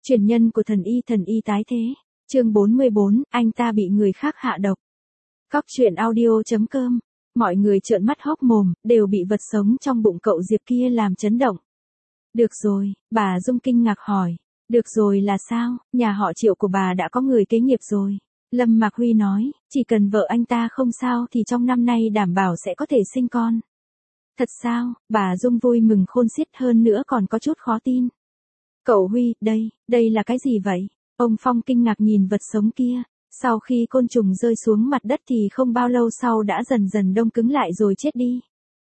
Truyền nhân của thần y tái thế. Chương 44, anh ta bị người khác hạ độc. Cóc truyện audio.com. Mọi người trợn mắt hốc mồm, đều bị vật sống trong bụng cậu Diệp kia làm chấn động. Được rồi, bà Dung kinh ngạc hỏi. Được rồi là sao, nhà họ Triệu của bà đã có người kế nghiệp rồi. Lâm Mạc Huy nói, chỉ cần vợ anh ta không sao thì trong năm nay đảm bảo sẽ có thể sinh con. Thật sao, bà Dung vui mừng khôn xiết, hơn nữa còn có chút khó tin. Cậu Huy, đây là cái gì vậy? Ông Phong kinh ngạc nhìn vật sống kia. Sau khi côn trùng rơi xuống mặt đất thì không bao lâu sau đã dần dần đông cứng lại rồi chết đi.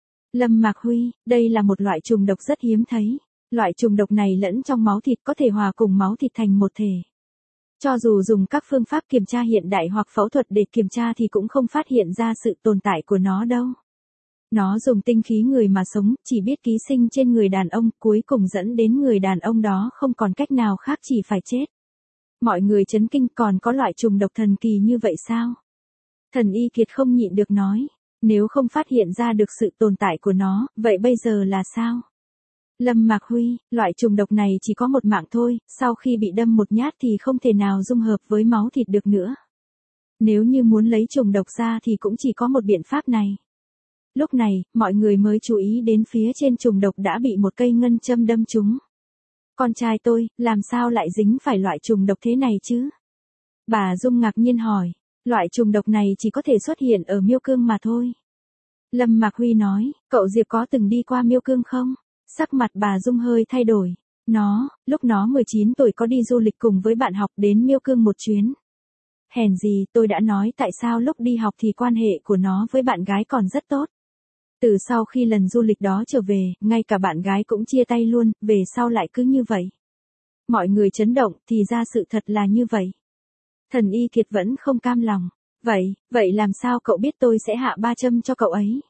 Lâm Mạc Huy, đây là một loại trùng độc rất hiếm thấy. Loại trùng độc này lẫn trong máu thịt, có thể hòa cùng máu thịt thành một thể. Cho dù dùng các phương pháp kiểm tra hiện đại hoặc phẫu thuật để kiểm tra thì cũng không phát hiện ra sự tồn tại của nó đâu. Nó dùng tinh khí người mà sống, chỉ biết ký sinh trên người đàn ông, cuối cùng dẫn đến người đàn ông đó không còn cách nào khác chỉ phải chết. Mọi người chấn kinh, còn có loại trùng độc thần kỳ như vậy sao? Thần Y Kiệt không nhịn được nói, nếu không phát hiện ra được sự tồn tại của nó, vậy bây giờ là sao? Lâm Mạc Huy, loại trùng độc này chỉ có một mạng thôi, sau khi bị đâm một nhát thì không thể nào dung hợp với máu thịt được nữa. Nếu như muốn lấy trùng độc ra thì cũng chỉ có một biện pháp này. Lúc này, mọi người mới chú ý đến phía trên trùng độc đã bị một cây ngân châm đâm trúng. Con trai tôi, làm sao lại dính phải loại trùng độc thế này chứ? Bà Dung ngạc nhiên hỏi, loại trùng độc này chỉ có thể xuất hiện ở Miêu Cương mà thôi. Lâm Mạc Huy nói, cậu Diệp có từng đi qua Miêu Cương không? Sắc mặt bà Dung hơi thay đổi. Lúc nó 19 tuổi có đi du lịch cùng với bạn học đến Miêu Cương một chuyến. Hèn gì, tôi đã nói tại sao lúc đi học thì quan hệ của nó với bạn gái còn rất tốt. Từ sau khi lần du lịch đó trở về, ngay cả bạn gái cũng chia tay luôn, về sau lại cứ như vậy. Mọi người chấn động, thì ra sự thật là như vậy. Thần Y Kiệt vẫn không cam lòng. Vậy làm sao cậu biết tôi sẽ hạ 3 châm cho cậu ấy?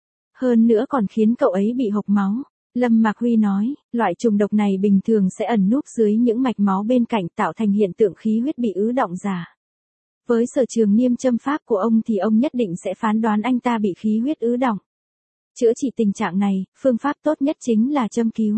Hơn nữa còn khiến cậu ấy bị hộc máu. Lâm Mạc Huy nói, loại trùng độc này bình thường sẽ ẩn núp dưới những mạch máu bên cạnh tạo thành hiện tượng khí huyết bị ứ đọng giả. Với sở trường niêm châm pháp của ông thì ông nhất định sẽ phán đoán anh ta bị khí huyết ứ đọng. Chữa trị tình trạng này, phương pháp tốt nhất chính là châm cứu.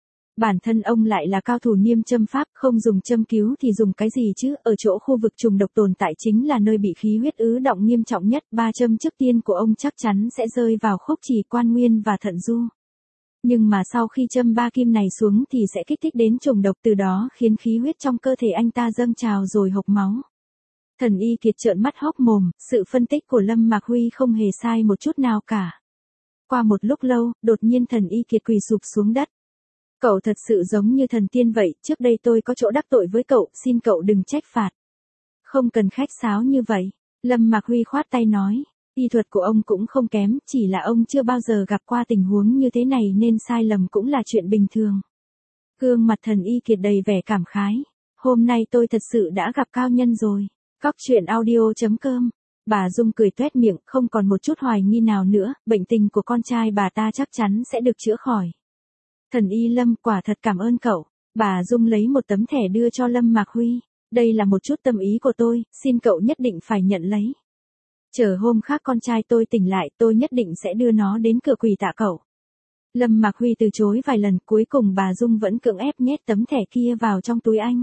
Bản thân ông lại là cao thủ niêm châm pháp, không dùng châm cứu thì dùng cái gì chứ? Ở chỗ khu vực trùng độc tồn tại chính là nơi bị khí huyết ứ đọng nghiêm trọng nhất, 3 châm trước tiên của ông chắc chắn sẽ rơi vào khúc chỉ quan nguyên và thận du. Nhưng mà sau khi châm 3 kim này xuống thì sẽ kích thích đến trùng độc, từ đó khiến khí huyết trong cơ thể anh ta dâng trào rồi hộc máu. Thần Y Kiệt trợn mắt hốc mồm, sự phân tích của Lâm Mạc Huy không hề sai một chút nào cả. Qua một lúc lâu, đột nhiên thần Y Kiệt quỳ sụp xuống đất. Cậu thật sự giống như thần tiên vậy, trước đây tôi có chỗ đắc tội với cậu, xin cậu đừng trách phạt. Không cần khách sáo như vậy. Lâm Mạc Huy khoát tay nói, y thuật của ông cũng không kém, chỉ là ông chưa bao giờ gặp qua tình huống như thế này nên sai lầm cũng là chuyện bình thường. Gương mặt thần Y Kiệt đầy vẻ cảm khái. Hôm nay tôi thật sự đã gặp cao nhân rồi. Cóc truyện audio.com. Bà Dung cười tuét miệng, không còn một chút hoài nghi nào nữa, bệnh tình của con trai bà ta chắc chắn sẽ được chữa khỏi. Thần Y Lâm, quả thật cảm ơn cậu. Bà Dung lấy một tấm thẻ đưa cho Lâm Mạc Huy. Đây là một chút tâm ý của tôi, xin cậu nhất định phải nhận lấy. Chờ hôm khác con trai tôi tỉnh lại, tôi nhất định sẽ đưa nó đến cửa quỳ tạ cậu. Lâm Mạc Huy từ chối vài lần, cuối cùng bà Dung vẫn cưỡng ép nhét tấm thẻ kia vào trong túi anh.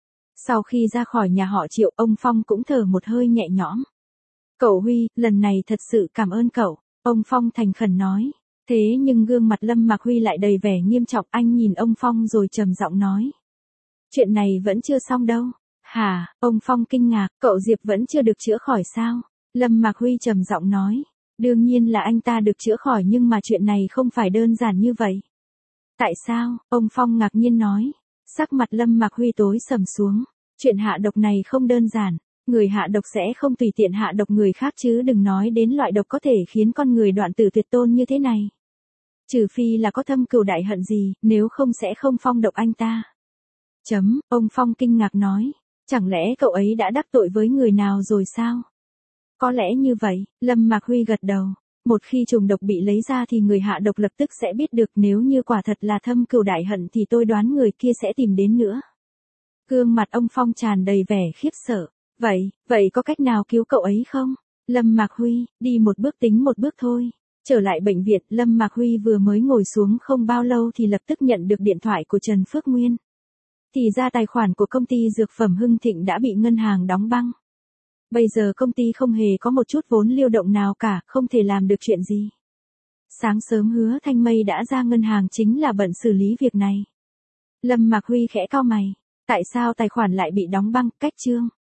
Sau khi ra khỏi nhà họ Triệu, ông Phong cũng thở một hơi nhẹ nhõm. Cậu Huy, lần này thật sự cảm ơn cậu, ông Phong thành khẩn nói. Thế nhưng gương mặt Lâm Mạc Huy lại đầy vẻ nghiêm trọng, anh nhìn ông Phong rồi trầm giọng nói. Chuyện này vẫn chưa xong đâu. Hả, ông Phong kinh ngạc, cậu Diệp vẫn chưa được chữa khỏi sao? Lâm Mạc Huy trầm giọng nói. Đương nhiên là anh ta được chữa khỏi, nhưng mà chuyện này không phải đơn giản như vậy. Tại sao? Ông Phong ngạc nhiên nói. Sắc mặt Lâm Mạc Huy tối sầm xuống. Chuyện hạ độc này không đơn giản. Người hạ độc sẽ không tùy tiện hạ độc người khác, chứ đừng nói đến loại độc có thể khiến con người đoạn tử tuyệt tôn như thế này. Trừ phi là có thâm cừu đại hận gì, nếu không sẽ không phong độc anh ta. Ông Phong kinh ngạc nói. Chẳng lẽ cậu ấy đã đắc tội với người nào rồi sao? Có lẽ như vậy, Lâm Mạc Huy gật đầu. Một khi trùng độc bị lấy ra thì người hạ độc lập tức sẽ biết được, nếu như quả thật là thâm cừu đại hận thì tôi đoán người kia sẽ tìm đến nữa. Gương mặt ông Phong tràn đầy vẻ khiếp sợ. Vậy có cách nào cứu cậu ấy không? Lâm Mạc Huy, đi một bước tính một bước thôi. Trở lại bệnh viện, Lâm Mạc Huy vừa mới ngồi xuống không bao lâu thì lập tức nhận được điện thoại của Trần Phước Nguyên. Thì ra tài khoản của công ty dược phẩm Hưng Thịnh đã bị ngân hàng đóng băng. Bây giờ công ty không hề có một chút vốn lưu động nào cả, không thể làm được chuyện gì. Sáng sớm Hứa Thanh Mây đã ra ngân hàng chính là bận xử lý việc này. Lâm Mạc Huy khẽ cau mày. Tại sao tài khoản lại bị đóng băng, cách chương?